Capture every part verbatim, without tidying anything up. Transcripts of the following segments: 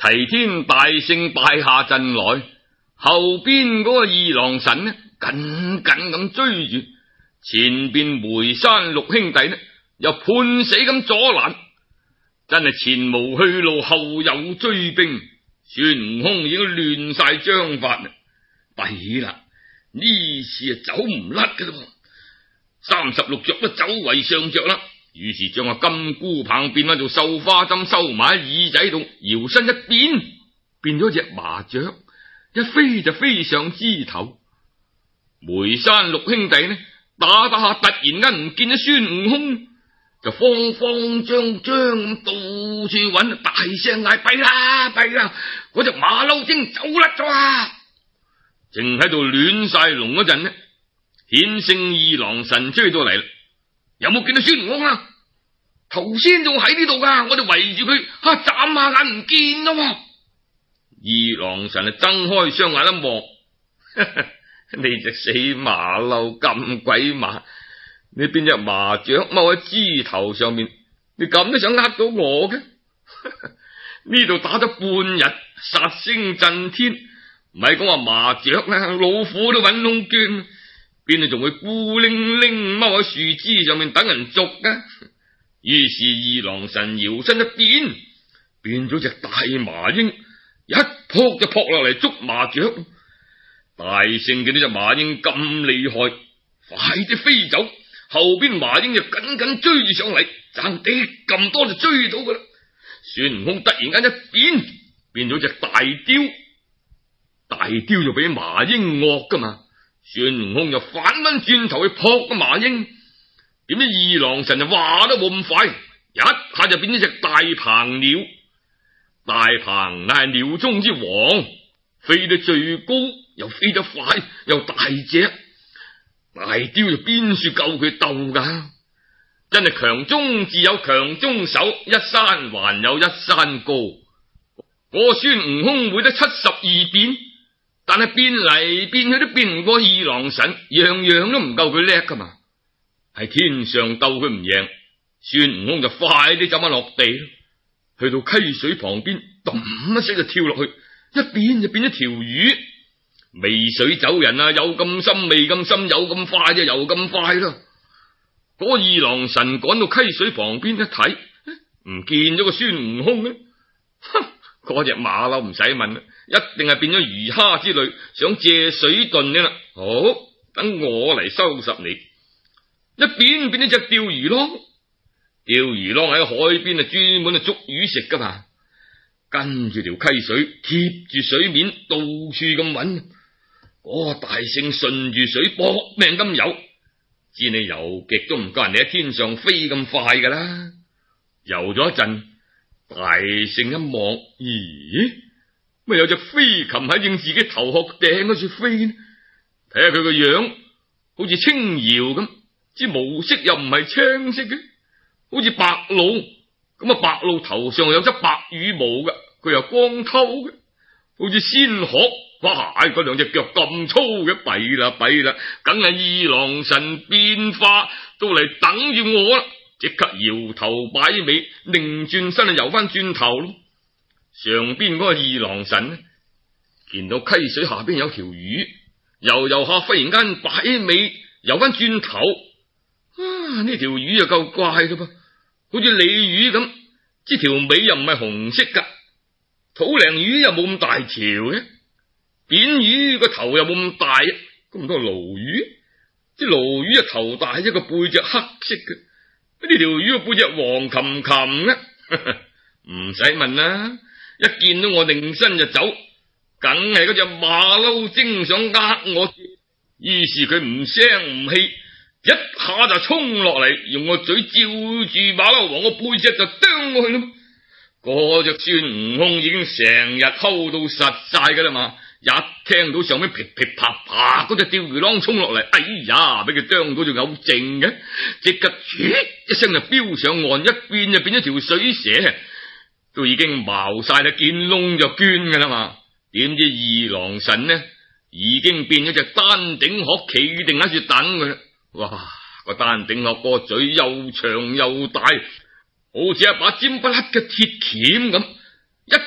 齊天大聖敗下陣來，後邊嗰個二郎神呢，緊緊咁追住，前邊梅山六兄弟呢，又判死咁阻攔，真係前無去路，後有追兵。孫悟空已經亂晒章法啦，弊啦！呢次啊走唔甩噶啦，三十六着都走為上着啦。於是將個金箍棒變翻做繡花針，收埋喺耳仔度，搖身一變，變咗隻麻雀，一飛就飛上枝頭。梅山六兄弟呢，打打下突然間唔見咗孫悟空，就慌慌張張咁到處揾，大聲嗌：弊啦弊啦！嗰隻馬騮精走甩咗啊！正喺度亂晒龍嗰陣呢，顯聖二郎神追到嚟啦。有冇見到孫悟空啊？頭先仲喺呢度噶，我哋圍住佢，吓眨下眼唔見咯。二郎神啊，睜開雙眼一望，你隻死馬騮咁鬼馬，你邊隻麻雀踎喺枝頭上面，你咁都想呃到我嘅？呢度打咗半日，殺聲震天，唔係講話麻雀啦，老虎都揾窿捐，邊度仲會孤零零踎喺樹枝上面等人捉噶？於是二郎神搖身一變，變咗隻大麻鷹，一撲就撲落嚟捉麻雀。大聖見到隻麻鷹咁厲害，快啲飛走，後邊麻鷹就緊緊追住上嚟，爭啲咁多就追到噶啦。孫悟空突然間一變，變咗隻大雕，大雕就俾麻鷹惡噶嘛。孫悟空就反翻轉頭去撲個麻鷹，點知二郎神就話都冇咁快，一下就變咗隻大鵬鳥。大鵬係鳥中之王，飛得最高，又飛得快，又大隻。大雕就邊處夠佢鬥噶？真係強中自有強中手，一山還有一山高。我孫悟空會得七十二變，但係變嚟變去都變唔過二郎神，樣樣都唔夠佢叻噶嘛。喺天上鬥佢唔贏，孫悟空就快啲走翻落地，去到溪水旁邊，咚一聲就跳落去，一變就變咗條魚。微水走人啊，有咁深未咁深，有咁快就游咁快啦。嗰二郎神趕到溪水旁邊一睇，唔見咗個孫悟空咧，哼！嗰隻馬騮唔使問啦，一定係變咗魚蝦之類，想借水遁嘅啦。好，等我嚟收拾你。一變變咗隻釣魚郎，釣魚郎喺海邊啊，專門啊捉魚食噶嘛。跟住條溪水貼住水面，到處咁揾。嗰個大聖順住水搏命咁游，知你游極都唔夠人哋喺天上飛咁快噶啦。游咗一陣，大聖一望，咦？咪有隻飛禽喺正自己頭殼頂嗰處飛呢？睇下佢個樣，好似青瑤咁，隻毛色又唔係青色嘅，好似白鷺咁啊！白鷺頭上有隻白羽毛嘅，佢又光透嘅，好似仙鶴。哇！嗰兩隻腳咁粗嘅，弊啦弊啦，梗係二郎神變化到嚟等住我啦！即刻搖頭擺尾，擰轉身啊游翻轉頭咯。上邊嗰個二郎神呢，見到溪水下邊有條魚，游游下忽然間擺尾游翻轉頭。啊！呢條魚又夠怪啦噃，好似鯉魚咁，即條尾又唔係紅色噶，土鯪魚又冇咁大條嘅。扁魚個頭又冇咁大，咁多鱸魚，啲鱸魚啊頭大，一個背脊黑色嘅，呢條魚個背脊黃琴琴嘅，唔使問啦，一見到我定身就走，梗係嗰隻馬騮精想呃我，於是佢唔聲唔氣，一下就衝落嚟，用個嘴照住馬騮王個背脊就啄過去咯。嗰隻孫悟空已經成日摳到實晒噶啦嘛。一聽到上面噼噼啪啪嗰隻釣魚郎衝落嚟，哎呀，俾佢啄到仲有剩嘅，即刻啜一聲就飆上岸，一變就變咗條水蛇，都已經茅晒啦，見窿就捐噶啦嘛。點知二郎神呢，已經變咗隻丹頂鶴，企定喺處等佢啦。哇，個丹頂鶴個嘴又長又大，好似一把尖不甩嘅鐵鉗咁，一啄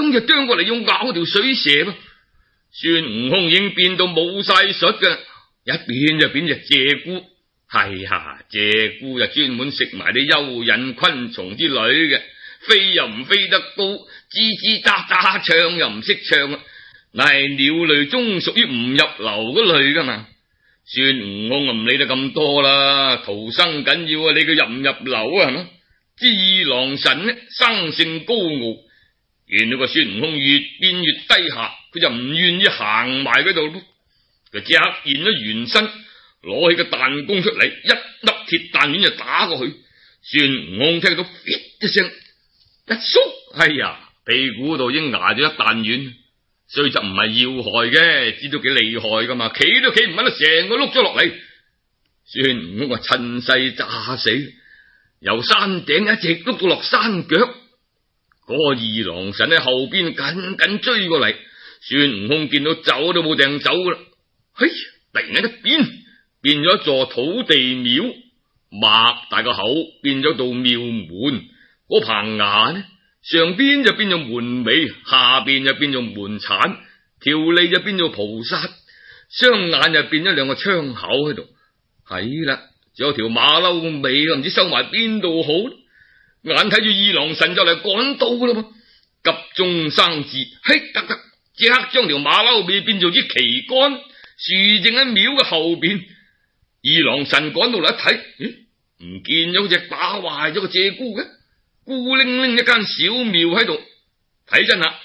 掌就啄過嚟，要咬條水蛇噃。孫悟空已經變到冇晒術噶，一變就變隻鷓鴣。係呀，鷓鴣就專門食埋啲蚯蚓昆蟲之類嘅，飛又唔飛得高，吱吱喳喳唱又唔識唱，乃係鳥類中屬於唔入流嗰類噶嘛。孫悟空啊唔理得咁多啦，逃生緊要啊，你佢入唔入流啊係嘛？之二郎神呢生性高傲，見到個孫悟空越變越低下，佢就唔願意行埋嗰度咯。佢即刻現咗原身，攞起個彈弓出嚟，一粒鐵彈丸就打過去。孫悟空聽到一聲一縮，哎呀，屁股度已經挨咗一彈丸，雖則唔係要害嘅，知道幾厲害噶嘛，企都企唔穩，成個碌咗落嚟。孫悟空話趁勢炸死，由山頂一直碌到落山腳。嗰個二郎神喺後邊緊緊追過嚟，孫悟空見到走都冇定走噶啦，嘿，突然間一變，變咗一座土地廟，擘大個口變咗道廟門，嗰棚牙呢上邊就變做門尾，下邊就變做門鏟，條脷就變做菩薩，雙眼就變咗兩個窗口喺度。係啦，仲有條馬騮尾，唔知收埋邊度好。眼睇住二郎神就嚟趕到噶啦噃，急中生智，嘿得得，即刻將條馬騮尾變做支旗杆，豎正喺廟嘅後邊。二郎神趕到嚟一睇，咦，唔見咗隻打壞咗個鷓鴣嘅，孤零零一間小廟喺度。睇真啦，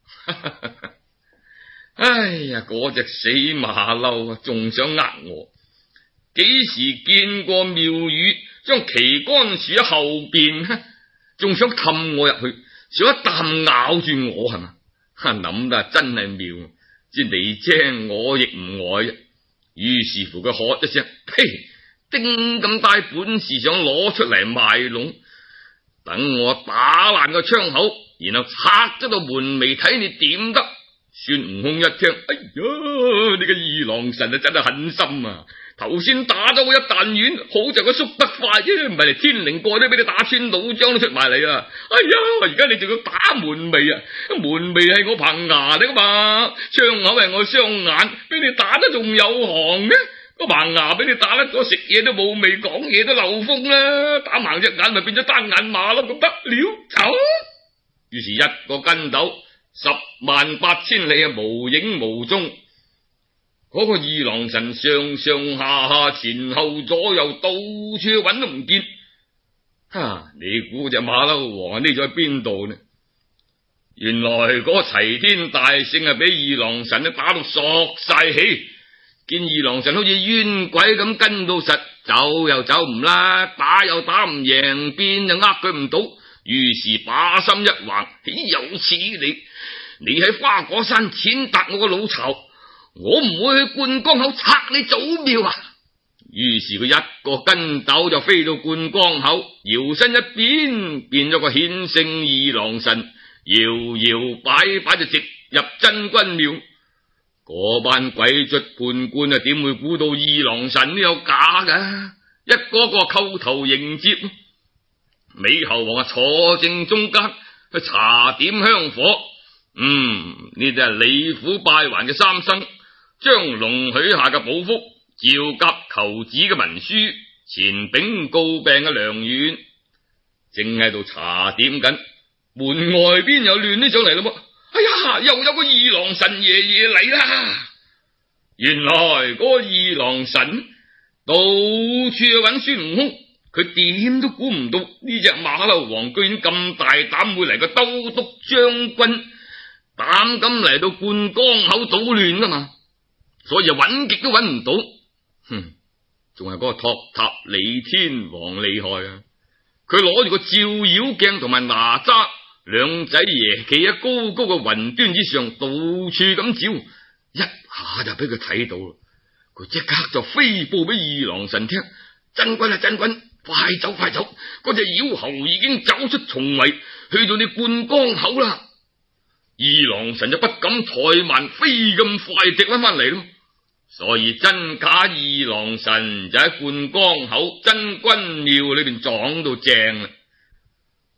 哎呀，嗰隻死馬騮啊，仲想呃我？幾時見過廟宇將旗杆豎喺後邊，仲想氹我入去，想一啖咬住我係嘛？諗得真係妙，知你精我亦唔呆。於是乎佢喝一聲，呸！丁咁大本事想攞出嚟賣弄，等我打爛個窗口，然後拆咗道門楣睇你點得。孫悟空一聽，哎呀，你個二郎神啊真係狠心啊！頭先打咗我一彈丸，好在佢縮得快啫，唔係嚟天靈蓋都俾你打穿腦漿都出埋嚟啊！哎呀，而家你仲要打門楣啊？門楣係我棚牙嚟噶嘛，窗口係我雙眼，俾你打得仲有行嘅？個棚牙俾你打甩咗，食嘢都冇味，講嘢都漏風啦！打盲隻眼咪變咗單眼馬咯，咁得了走。於是一個筋斗，十萬八千里啊，無影無蹤。嗰個二郎神上上下下前後左右到處揾都唔見。哈！你估隻馬騮王匿咗喺邊度呢？原來嗰齊天大聖啊，俾二郎神都打到索晒氣，見二郎神好似冤鬼咁跟到實，走又走唔啦，打又打唔贏，變就呃佢唔到。於是把心一橫，豈有此理！你喺花果山踐踏我個老巢，我唔會去灌江口拆你祖廟啊！於是佢一個筋斗就飛到灌江口，搖身一變，變咗個顯聖二郎神，搖搖擺擺就直入真君廟。嗰班鬼卒判官啊，點會估到二郎神都有假噶？一個個叩頭迎接。美猴王啊，坐正中間去查點香火。嗯，呢啲係李府拜還嘅三生，張龍許下嘅寶福，趙甲求子嘅文書，錢炳告病嘅良緣，正喺度查點緊。門外邊又亂起上嚟咯噃！哎呀，又有個二郎神爺爺嚟啦！原來嗰個二郎神到處去揾孫悟空，佢點都估唔到呢隻馬騮王居然咁大膽會嚟個兜督將軍，膽敢嚟到灌江口搗亂噶嘛，所以揾極都揾唔到。哼，仲係嗰個托塔李天王厲害啊！佢攞住個照妖鏡同埋哪吒兩仔爺企喺高高嘅雲端之上，到處咁照，一下就俾佢睇到啦。佢即刻就飛報俾二郎神聽：真君啊，真君，快走快走！嗰隻妖猴已經走出重圍，去到你灌江口啦！二郎神就不敢怠慢，飛咁快直翻翻嚟咯。所以真假二郎神就喺灌江口真君廟裏邊撞到正啦。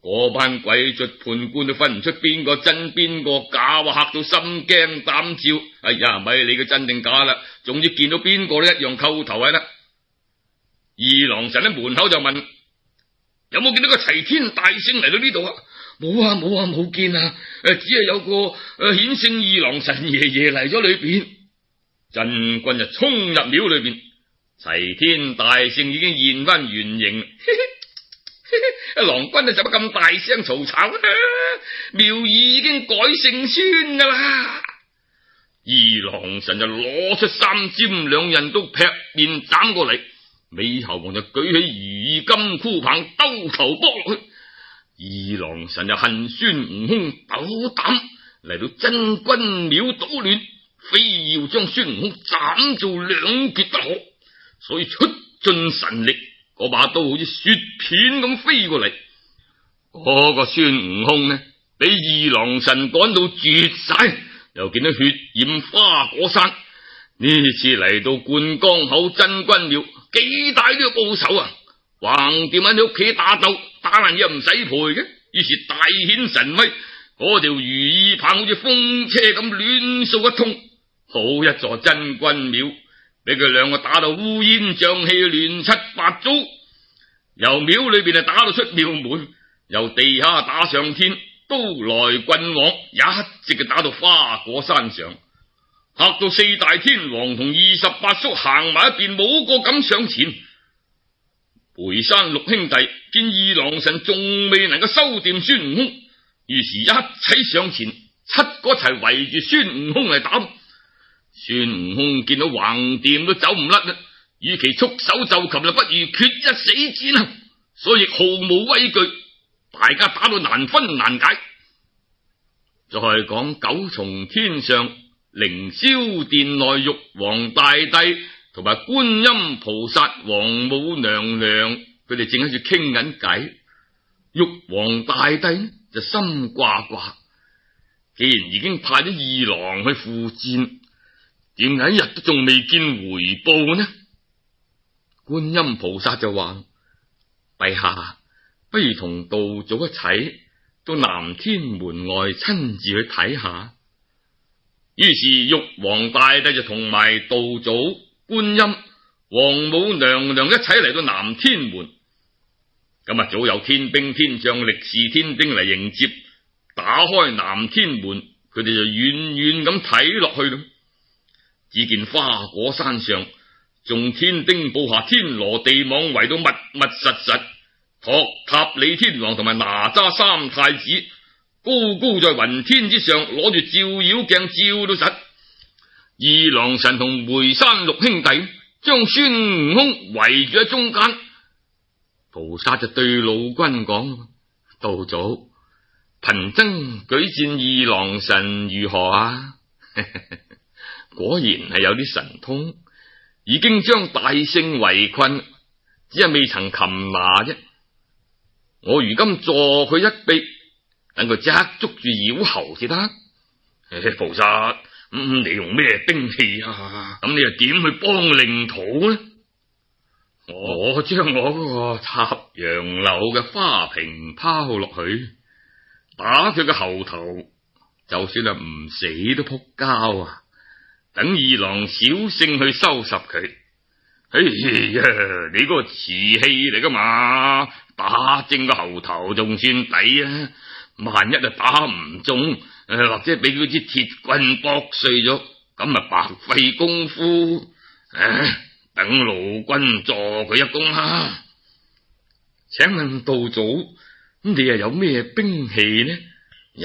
嗰班鬼卒判官都分唔出邊個真邊個假，話嚇到心驚膽跳。哎呀，咪理佢真定假啦，總之見到邊個都一樣叩頭係啦。二郎神喺門口就問：有冇見到個齊天大聖嚟到呢度啊？冇啊冇啊冇見啊！誒，只係有個誒顯聖二郎神爺爺嚟咗裏邊。真君就衝入廟裏邊，齊天大聖已經現翻原形。郎君啊，使乜咁大聲嘈吵啊？廟宇已經改姓孫噶啦！二郎神就攞出三尖兩刃刀劈面斬過嚟，美猴王就舉起如意金箍棒兜頭剝落去。二郎神就恨孫悟空斗膽嚟到真君廟搗亂，非要將孫悟空斬做兩截不可，所以出盡神力，嗰把刀好似雪片咁飛過嚟。嗰、那個孫悟空呢，俾二郎神趕到絕晒，又見到血染花果山。呢次嚟到灌江口真君廟，幾大都要報仇啊！橫掂喺你屋企打鬥，打爛嘢唔使賠嘅，於是大顯神威。嗰條如意棒好似風車咁亂掃一通，好一座真君廟，俾佢兩個打到烏煙瘴氣，亂七八糟。由廟裏邊啊打到出廟門，由地下打上天，刀來棍往，一直嘅打到花果山上，嚇到四大天王同二十八宿行埋一邊，冇個敢上前。梅山六兄弟見二郎神仲未能夠收掂孫悟空，於是一齊上前，七個一齊圍住孫悟空嚟打。孫悟空見到橫掂都走唔甩啦，與其束手就擒，就不如決一死戰啊！所以毫無畏懼，大家打到難分難解。再講九重天上，凌霄殿內，玉皇大帝同埋觀音菩薩、王母娘娘，佢哋正喺度傾緊偈。玉皇大帝就心掛掛，既然已經派咗二郎去赴戰，點解一日都仲未見回報呢？觀音菩薩就話：陛下，不如同道祖一齊到南天門外親自去睇下。於是玉皇大帝就同埋道祖、觀音、王母娘娘一齊嚟到南天門。今日早有天兵天將、力士天兵嚟迎接，打開南天門，佢哋就遠遠咁睇落去咯。只見花果山上，眾天兵布下天羅地網，圍到密密實實。托塔李天王同埋哪吒三太子高高在雲天之上，攞住照妖鏡照到實。二郎神同梅山六兄弟將孫悟空圍住喺中間。菩薩就對老君講：道祖，貧僧舉薦二郎神如何啊？果然係有啲神通，已經將大聖圍困，只係未曾擒拿啫。我如今助佢一臂，等佢即刻捉住妖猴至得。菩薩，嗯，你用咩兵器啊？咁你又點去幫令土呢？我將我嗰個插楊柳嘅花瓶拋落去，打佢個後頭，就算係唔死都撲交啊！等二郎小聖去收拾佢。哎呀，你嗰個瓷器嚟噶嘛，打正個後頭仲算抵啊！萬一啊打唔中，誒或者俾佢支鐵棍搏碎咗，咁啊白費功夫。唉，等老君助佢一功啊！請問道祖，咁你又有咩兵器呢？有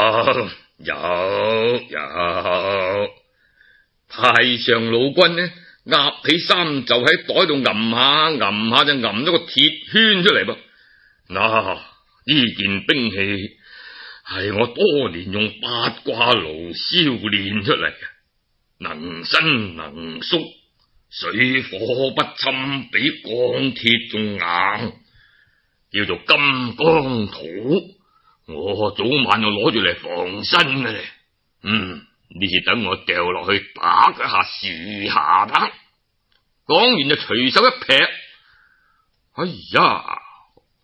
有有，太上老君呢？壓起衫就喺袋度揞下揞下就揞咗個鐵圈出嚟噃。嗱，呢件兵器係我多年用八卦爐燒煉出嚟嘅，能伸能縮，水火不侵，比鋼鐵仲硬，叫做金剛土。我早晚就攞住嚟防身嘅咧。嗯。呢次等我掉落去打佢下樹下打，講完就隨手一劈，哎呀，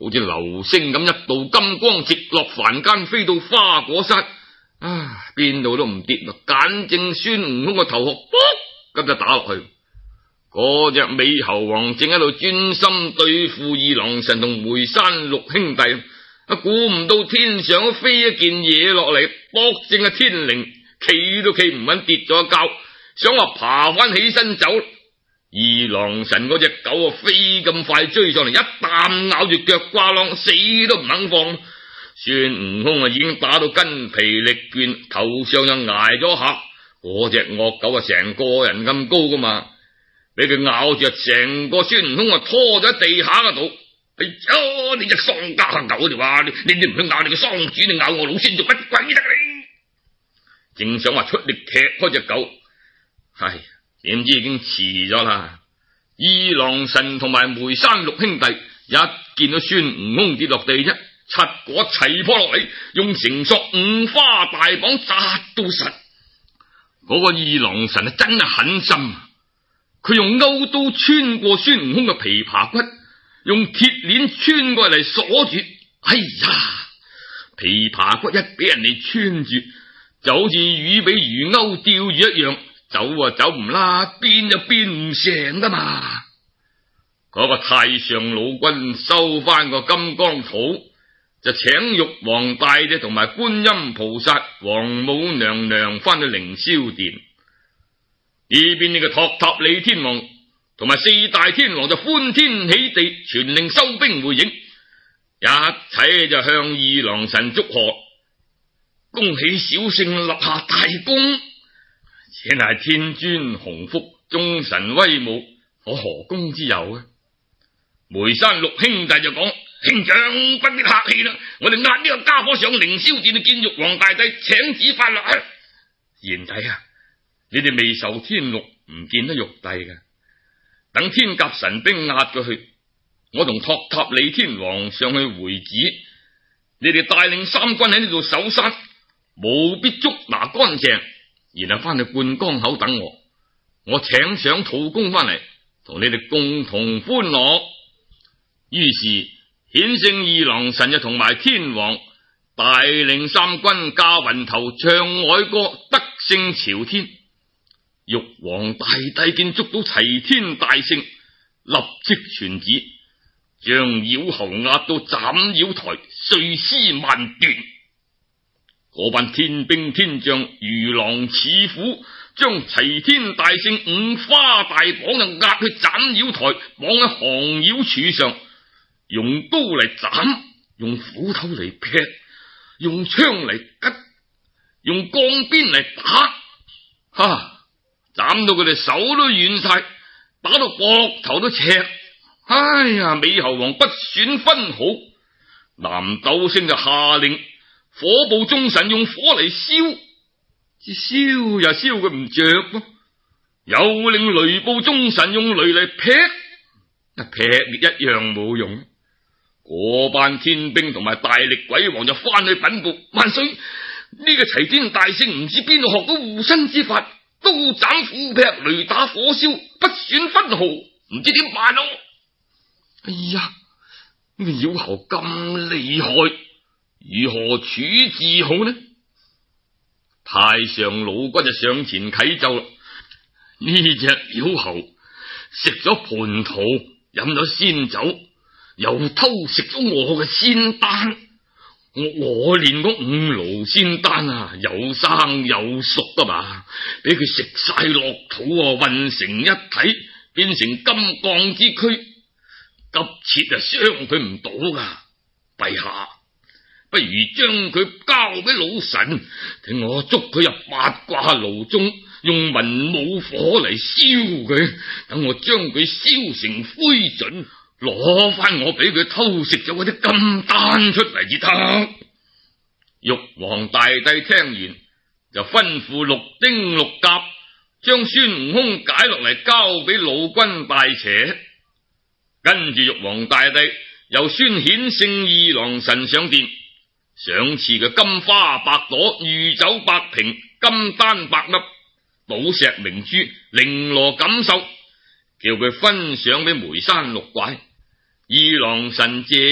好似流星咁一道金光直落凡間，飛到花果山，啊，邊度都唔跌落，簡正孫悟空個頭殼，卜咁就打落去。嗰隻美猴王正喺度專心對付二郎神同梅山六兄弟，啊，估唔到天上飛一件嘢落嚟，卜正係天靈，企都企唔穩，跌咗一跤，想話爬翻起身走。二郎神嗰隻狗啊，飛咁快追上嚟，一啖咬住腳瓜啷，死都唔肯放。孫悟空啊，已經打到筋疲力倦，頭上就挨咗下。嗰隻惡狗啊，成個人咁高噶嘛，俾佢咬住，成個孫悟空啊拖咗喺地下嗰度。哎呀，你隻喪家狗嚟話，你你唔去咬你個喪主，你咬我老孫做乜鬼得你？正想話出力踢開隻狗，係。點知已經遲咗啦！二郎神同埋梅山六兄弟一見到孫悟空跌落地啫，七個齊撲落嚟，用繩索五花大綁紮到實。嗰、那個二郎神啊，真係狠心，佢用勾刀穿過孫悟空嘅琵琶骨，用鐵鏈穿過嚟鎖住。哎呀，琵琶骨一俾人哋穿住，就好似魚俾魚鈎吊住一樣。走啊走唔啦，變就變唔成噶嘛！嗰、那個太上老君收翻個金剛土，就請玉皇大帝同埋觀音菩薩、王母娘娘翻去凌霄殿。呢邊呢個托塔李天王同埋四大天王就歡天喜地，全令收兵回應，一齊就向二郎神祝賀，恭喜小聖立下大功。且乃天尊洪福，眾神威武，我何功之有啊？梅山六兄弟就講：兄長不必客氣啦，我哋押呢個家伙上凌霄殿去見玉皇大帝，請旨發落。賢弟啊，你哋未受天祿，唔見得玉帝嘅。等天甲神兵押過去，我同托塔李天王上去回旨，你哋帶領三軍喺呢度守山，務必捉拿乾淨。然後翻去灌江口等我，我請上土公翻嚟，同你哋共同歡樂。於是顯聖二郎神就同埋天王帶領三軍駕雲頭唱哀歌，得勝朝天。玉皇大帝見捉到齊天大聖，立即傳旨，將妖猴押到斬妖台，碎屍萬段。嗰班天兵天將如狼似虎，將齊天大聖五花大綁就押去斬妖台，綁喺降妖柱上，用刀嚟斬，用斧頭嚟劈，用槍嚟吉，用鋼鞭嚟打，哈！斬到佢哋手都軟晒，打到膊頭都赤。哎呀，美猴王不選分毫，南斗星就下令火部眾神用火嚟燒，只燒又燒佢唔着咯。又令雷部眾神用雷嚟劈，一劈一樣冇用。嗰班天兵同埋大力鬼王就翻去稟報萬歲，呢、這個齊天大聖唔知邊度學到護身之法，刀斬斧劈雷打火燒，不選分毫，唔知點辦咯。哎呀，呢、這個妖猴咁厲害，如何處置好呢？太上老君就上前啟奏啦，呢隻妖猴食咗蟠桃，飲咗仙酒，又偷食咗我嘅仙丹。我我練嗰五爐仙丹啊，有生有熟噶嘛，俾佢食晒落肚啊，混成一體，變成金剛之軀，急切啊傷佢唔到噶。陛下，不如將佢交俾老神，聽我捉佢入八卦爐中，用文武火嚟燒佢，等我將佢燒成灰燼，攞翻我俾佢偷食咗嗰啲金丹出嚟至得。玉皇大帝聽完就吩咐六丁六甲將孫悟空解落嚟交俾老君大邪。跟住玉皇大帝又宣顯聖二郎神上殿，賞賜嘅金花百朵、御酒百瓶、金丹百粒、寶石明珠、綾羅錦繡，叫佢分賞俾梅山六怪。二郎神謝恩，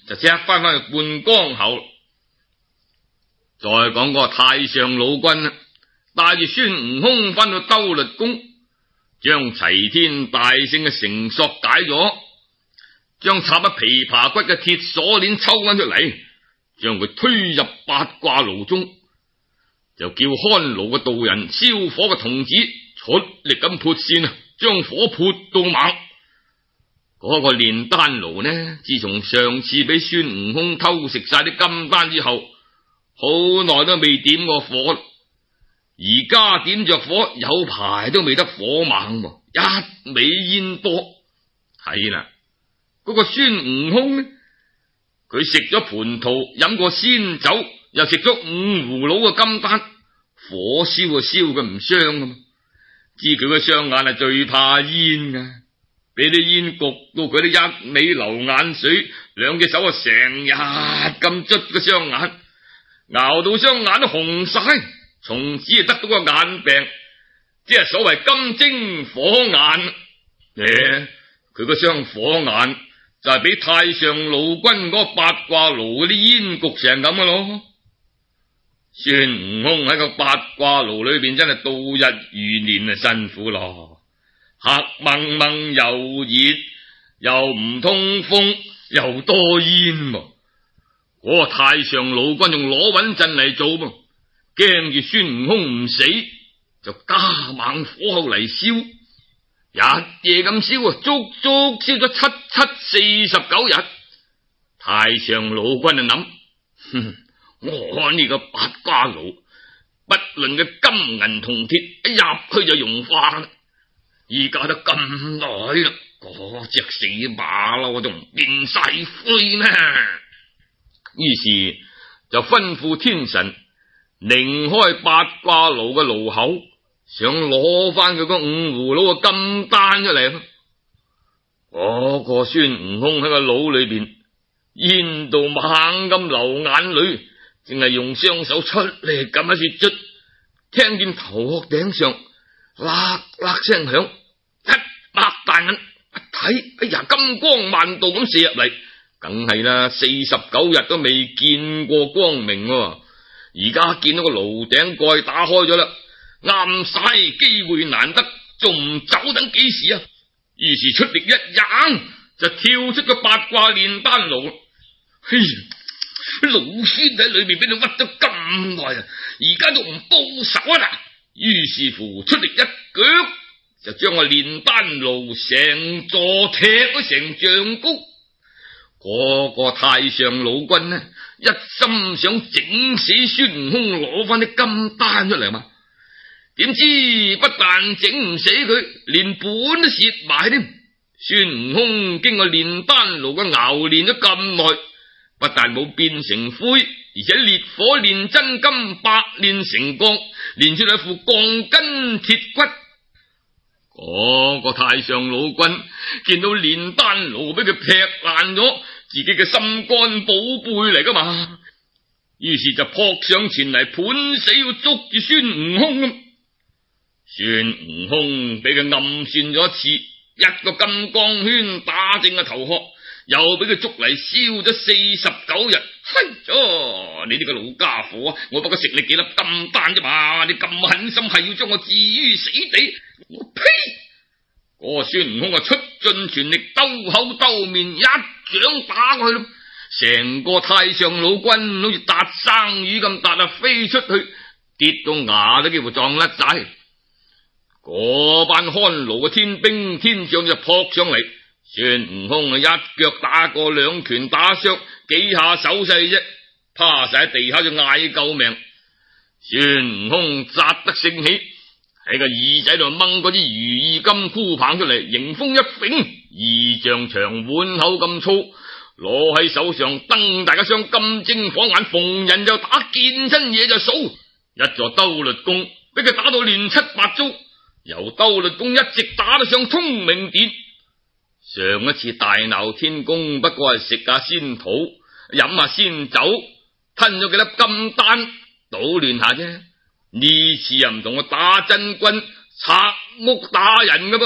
就即刻翻返去灌江口。再講個太上老君啦，帶住孫悟空翻到兜率宮，將齊天大聖嘅繩索解咗，將插喺琵琶骨嘅鐵鎖鏈抽翻出嚟，將佢推入八卦爐中，就叫看爐嘅道人燒火嘅童子出力咁潑扇啊，將火潑到猛。嗰、那個煉丹爐呢，自從上次俾孫悟空偷食晒啲金丹之後，好耐都未點過火，而家點着火，有排都未得火猛，一味煙波。係啦，嗰、那個孫悟空呢，佢食咗蟠桃，飲過仙酒，又食咗五葫蘆嘅金丹，火燒啊燒佢唔傷噶嘛，知佢個雙眼係最怕煙噶，俾啲煙焗到佢都一味流眼水，兩隻手啊成日咁捽個雙眼，熬到雙眼都紅晒，從此啊得到個眼病，即係所謂金睛火眼。誒，佢個雙火眼就係俾太上老君嗰八卦爐嗰啲煙焗成咁嘅咯。孫悟空喺個八卦爐裏邊真係度日如年啊，辛苦咯，黑蒙蒙又熱又唔通風又多煙喎。嗰、那個太上老君仲攞穩陣嚟做噃，驚住孫悟空唔死，就加猛火候嚟燒，日夜咁燒啊，足足燒咗七七四十九日。太上老君就諗，哼，我看呢個八卦爐，不論嘅金銀銅鐵，一入去就融化啦。而家都咁耐啦，嗰隻死馬騮仲唔變晒灰咩？於是就吩咐天神擰開八卦爐嘅爐口，想攞翻佢個五葫蘆嘅金丹出嚟。嗰個孫悟空喺個腦裏邊煙到猛咁流眼淚，淨係用雙手出力咁一切捽，聽見頭殼頂上喇喇聲響，一擘大眼一睇，哎呀，金光萬道咁射入嚟。梗係啦，四十九日都未見過光明，而家見到個爐頂蓋打開咗啦，啱晒機會難得，仲唔走等幾時啊？於是出力一扔，就跳出個八卦煉丹爐。嘿，老孫喺裏面俾你屈咗咁耐啊，而家都唔報仇啊啦！於是乎出力一腳，就將個煉丹爐成座踢咗成丈高。嗰個太上老君呢，一心想整死孫悟空，攞翻啲金丹出嚟嘛。點知不但整唔死佢，連本都蝕埋添。孫悟空經過煉丹爐嘅熬煉咗咁耐，不但冇變成灰，而且烈火煉真金，百煉成鋼，煉出一副鋼筋鐵骨。嗰個太上老君見到煉丹爐俾佢劈爛咗，自己嘅心肝寶貝嚟噶嘛，於是就撲上前嚟，盤死要捉住孫悟空咁。孫悟空俾佢暗算咗一次，一個金剛圈打正個頭殼，又俾佢捉嚟燒咗四十九日。嘿咗，你呢個老家伙啊！我不過食你幾粒金丹啫嘛，你咁狠心係要將我置於死地？我呸！嗰個孫悟空啊，出盡全力，兜口兜面一掌打過去咯，成個太上老君好似搭生魚咁搭啊，飛出去，跌到牙都幾乎撞甩晒。嗰班看爐嘅天兵天將就撲上嚟，孫悟空啊，一腳打過，兩拳打傷，幾下手勢啫，趴晒喺地下就嗌救命。孫悟空扎得盛起，喺個耳仔度掹嗰支如意金箍棒出嚟，迎風一揈，二丈長，碗口咁粗，攞喺手上瞪大一雙金睛火眼，逢人就打，見親嘢就數。一座兜率宮俾佢打到亂七八糟，由兜率宮一直打到上通明殿。上一次大鬧天宮不過係食下仙桃，飲下仙酒，吞咗幾粒金丹，搗亂下啫。呢次又唔同我打真軍拆屋打人噶噃，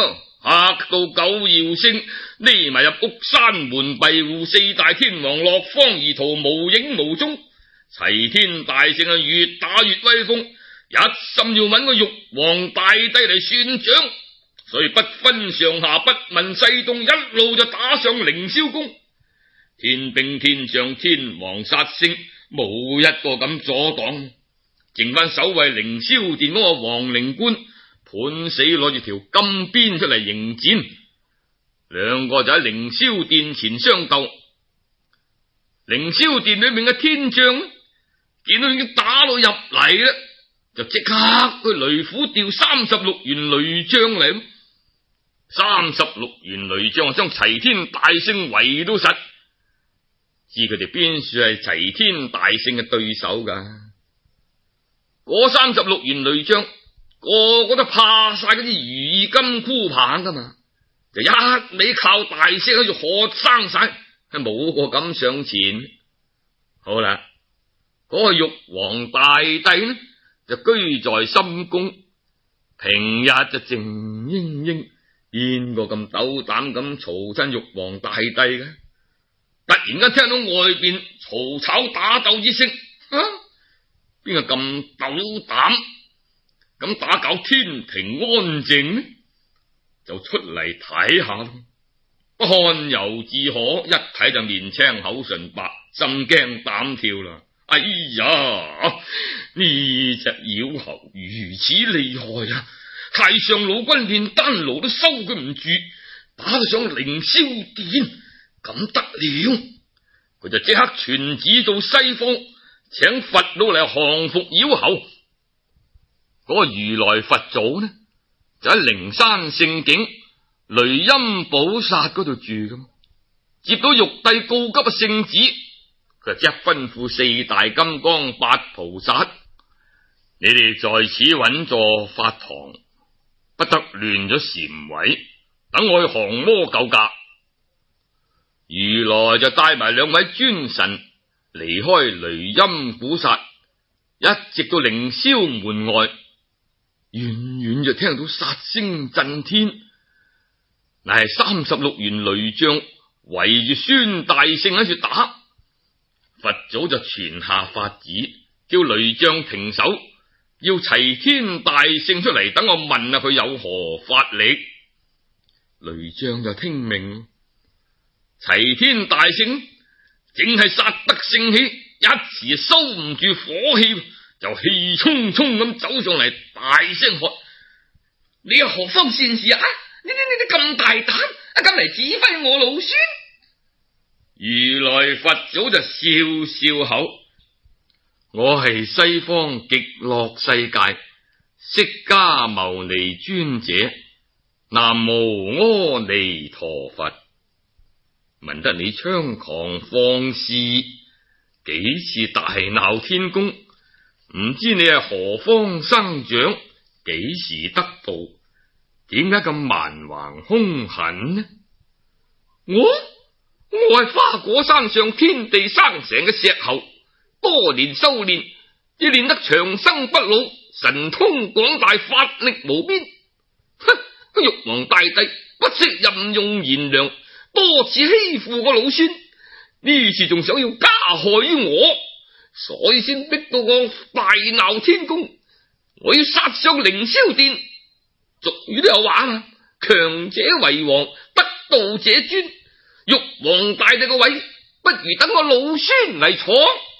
嚇到狗要聲，匿埋入屋山門閉戶，四大天王落荒而逃，無影無蹤。齊天大聖啊，越打越威風，一心要揾個玉皇大帝嚟算賬，所以不分上下，不問西東，一路就打上凌霄宮。天兵天將天王殺星，冇一個敢阻擋，剩翻守衛凌霄殿嗰個王靈官，判死攞住條金鞭出嚟迎戰。兩個就喺凌霄殿前相鬥。凌霄殿裏面嘅天將呢，見到已經打到入嚟啦，就即刻去雷府調三十六員雷將嚟。三十六員雷將將齊天大聖圍到實，知佢哋邊處係齊天大聖嘅對手噶？嗰三十六員雷將個個都怕晒嗰啲如意金箍棒噶嘛，就一味靠大聲喺度喝生晒，係冇個敢上前。好啦，嗰、那個玉皇大帝呢就居在深宮，平日就靜英英，邊個咁斗膽咁嘈親玉皇大帝嘅？突然間聽到外邊嘈吵打鬥之聲，啊，邊個咁斗膽咁打攪天庭安靜呢？就出嚟睇下咯。不看猶自可，一睇就面青口唇白，心驚膽跳啦。哎呀，呢隻妖猴如此厲害啊！太上老君煉丹爐都收佢唔住，打到上凌霄殿，咁得了？佢就即刻傳旨到西方，請佛老嚟降服妖猴。嗰、那個如來佛祖呢，就喺靈山聖境雷音寶剎嗰度住咁，接到玉帝告急嘅聖旨，佢就即刻吩咐四大金剛八菩薩：你哋在此穩坐法堂，不得亂咗禪位，等我去降魔救駕。如來就帶埋兩位尊神離開雷音古剎，一直到凌霄門外，遠遠就聽到殺聲震天，乃係三十六員雷將圍住孫大聖喺處打。佛祖就傳下法旨，叫雷將停手，要齊天大聖出嚟，等我問下佢有何法力。雷將就聽命。齊天大聖正係殺得盛氣，一時收唔住火氣，就氣沖沖咁走上嚟，大聲喝：你係何方善士啊？你你你咁大膽，啊咁嚟指揮我老孫？如來佛祖就笑笑口：我係西方極樂世界釋迦牟尼尊者，南無阿彌陀佛。聞得你猖狂放肆，幾次大鬧天宮，唔知你係何方生長，幾時得道？點解咁蠻橫兇狠呢？我我係花果山上天地生成嘅石猴，多年修煉，亦練得長生不老，神通廣大，法力無邊。哼！個玉皇大帝不惜任用賢良，多次欺負我老孫，呢次仲想要加害於我，所以先逼到我大鬧天宮，我要殺上凌霄殿。俗語都有話啦，強者為王，得道者尊。玉皇大帝個位，不如等我老孫嚟坐。